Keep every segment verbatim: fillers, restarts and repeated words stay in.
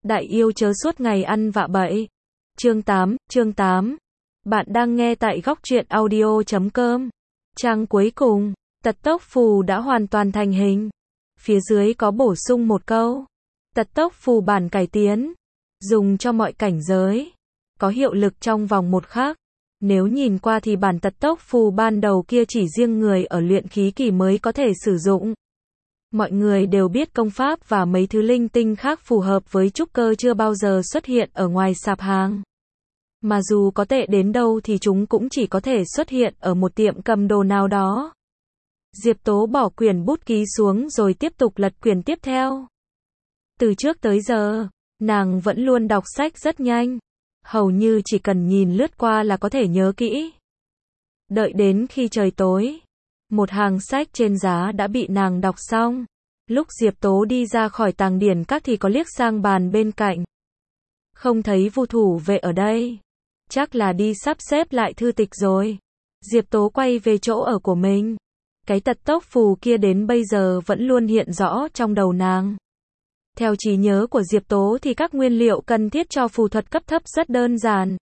Đại yêu chớ suốt ngày ăn vạ bậy. Chương tám, chương tám. Bạn đang nghe tại góc truyện audio chấm com. Trang cuối cùng, tật tốc phù đã hoàn toàn thành hình. Phía dưới có bổ sung một câu. Tật tốc phù bản cải tiến. Dùng cho mọi cảnh giới. Có hiệu lực trong vòng một khắc. Nếu nhìn qua thì bản tật tốc phù ban đầu kia chỉ riêng người ở luyện khí kỳ mới có thể sử dụng. Mọi người đều biết công pháp và mấy thứ linh tinh khác phù hợp với trúc cơ chưa bao giờ xuất hiện ở ngoài sạp hàng. Mà dù có tệ đến đâu thì chúng cũng chỉ có thể xuất hiện ở một tiệm cầm đồ nào đó. Diệp Tố bỏ quyển bút ký xuống rồi tiếp tục lật quyển tiếp theo. Từ trước tới giờ, nàng vẫn luôn đọc sách rất nhanh. Hầu như chỉ cần nhìn lướt qua là có thể nhớ kỹ. Đợi đến khi trời tối, một hàng sách trên giá đã bị nàng đọc xong. Lúc Diệp Tố đi ra khỏi tàng điển các thì có liếc sang bàn bên cạnh. Không thấy Vu thủ vệ ở đây. Chắc là đi sắp xếp lại thư tịch rồi. Diệp Tố quay về chỗ ở của mình. Cái tật tốc phù kia đến bây giờ vẫn luôn hiện rõ trong đầu nàng. Theo trí nhớ của Diệp Tố thì các nguyên liệu cần thiết cho phù thuật cấp thấp rất đơn giản.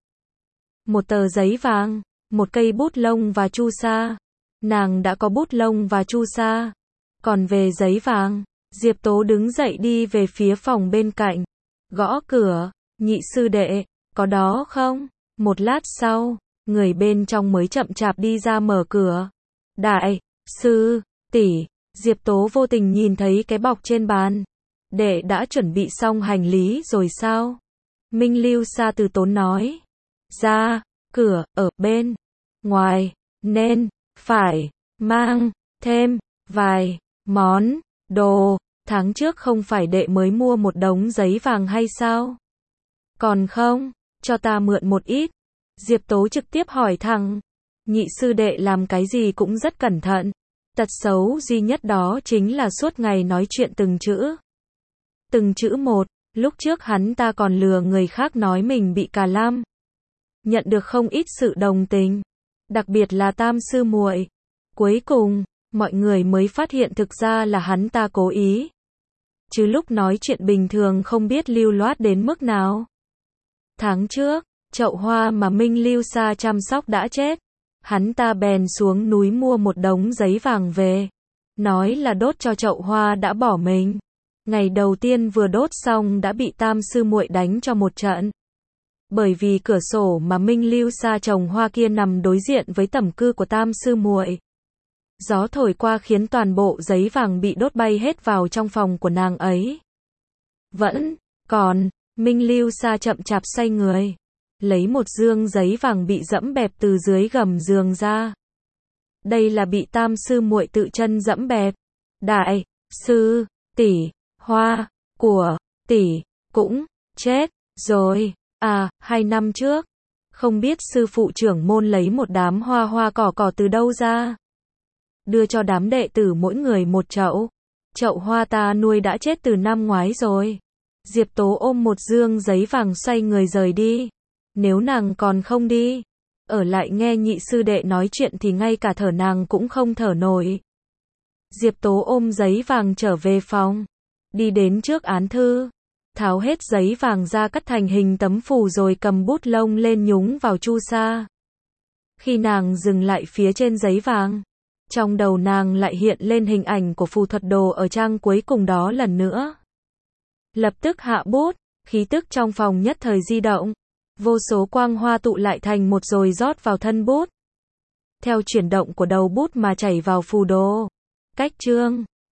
Một tờ giấy vàng, một cây bút lông và chu sa. Nàng đã có bút lông và chu sa. Còn về giấy vàng, Diệp Tố đứng dậy đi về phía phòng bên cạnh. Gõ cửa, nhị sư đệ, có đó không? Một lát sau, người bên trong mới chậm chạp đi ra mở cửa. Đại sư tỷ, Diệp Tố vô tình nhìn thấy cái bọc trên bàn. Đệ đã chuẩn bị xong hành lý rồi sao? Minh Lưu Sa từ tốn nói. Ra, cửa, ở bên ngoài, nên phải mang thêm vài món đồ. Tháng trước không phải đệ mới mua một đống giấy vàng hay sao? Còn không, cho ta mượn một ít. Diệp Tố trực tiếp hỏi thẳng. Nhị sư đệ làm cái gì cũng rất cẩn thận. Tật xấu duy nhất đó chính là suốt ngày nói chuyện từng chữ. Từng chữ một, lúc trước hắn ta còn lừa người khác nói mình bị cà lam. Nhận được không ít sự đồng tình, đặc biệt là Tam sư muội. Cuối cùng, mọi người mới phát hiện thực ra là hắn ta cố ý. Chứ lúc nói chuyện bình thường không biết lưu loát đến mức nào. Tháng trước, chậu hoa mà Minh Lưu Sa chăm sóc đã chết. Hắn ta bèn xuống núi mua một đống giấy vàng về. Nói là đốt cho chậu hoa đã bỏ mình. Ngày đầu tiên vừa đốt xong đã bị Tam sư muội đánh cho một trận. Bởi vì cửa sổ mà Minh Lưu Sa trồng hoa kia nằm đối diện với tẩm cư của Tam sư muội. Gió thổi qua khiến toàn bộ giấy vàng bị đốt bay hết vào trong phòng của nàng ấy. Vẫn còn, Minh Lưu Sa chậm chạp xoay người, lấy một dương giấy vàng bị dẫm bẹp từ dưới gầm giường ra. Đây là bị Tam sư muội tự chân dẫm bẹp. Đại sư tỷ, hoa của tỷ cũng chết rồi. À, hai năm trước, không biết sư phụ trưởng môn lấy một đám hoa hoa cỏ cỏ từ đâu ra. Đưa cho đám đệ tử mỗi người một chậu. Chậu hoa ta nuôi đã chết từ năm ngoái rồi. Diệp Tố ôm một dương giấy vàng xoay người rời đi. Nếu nàng còn không đi, ở lại nghe nhị sư đệ nói chuyện thì ngay cả thở nàng cũng không thở nổi. Diệp Tố ôm giấy vàng trở về phòng. Đi đến trước án thư. Tháo hết giấy vàng ra cắt thành hình tấm phù rồi cầm bút lông lên nhúng vào chu sa. Khi nàng dừng lại phía trên giấy vàng, trong đầu nàng lại hiện lên hình ảnh của phù thuật đồ ở trang cuối cùng đó lần nữa. Lập tức hạ bút, khí tức trong phòng nhất thời di động. Vô số quang hoa tụ lại thành một rồi rót vào thân bút. Theo chuyển động của đầu bút mà chảy vào phù đồ. Cách chương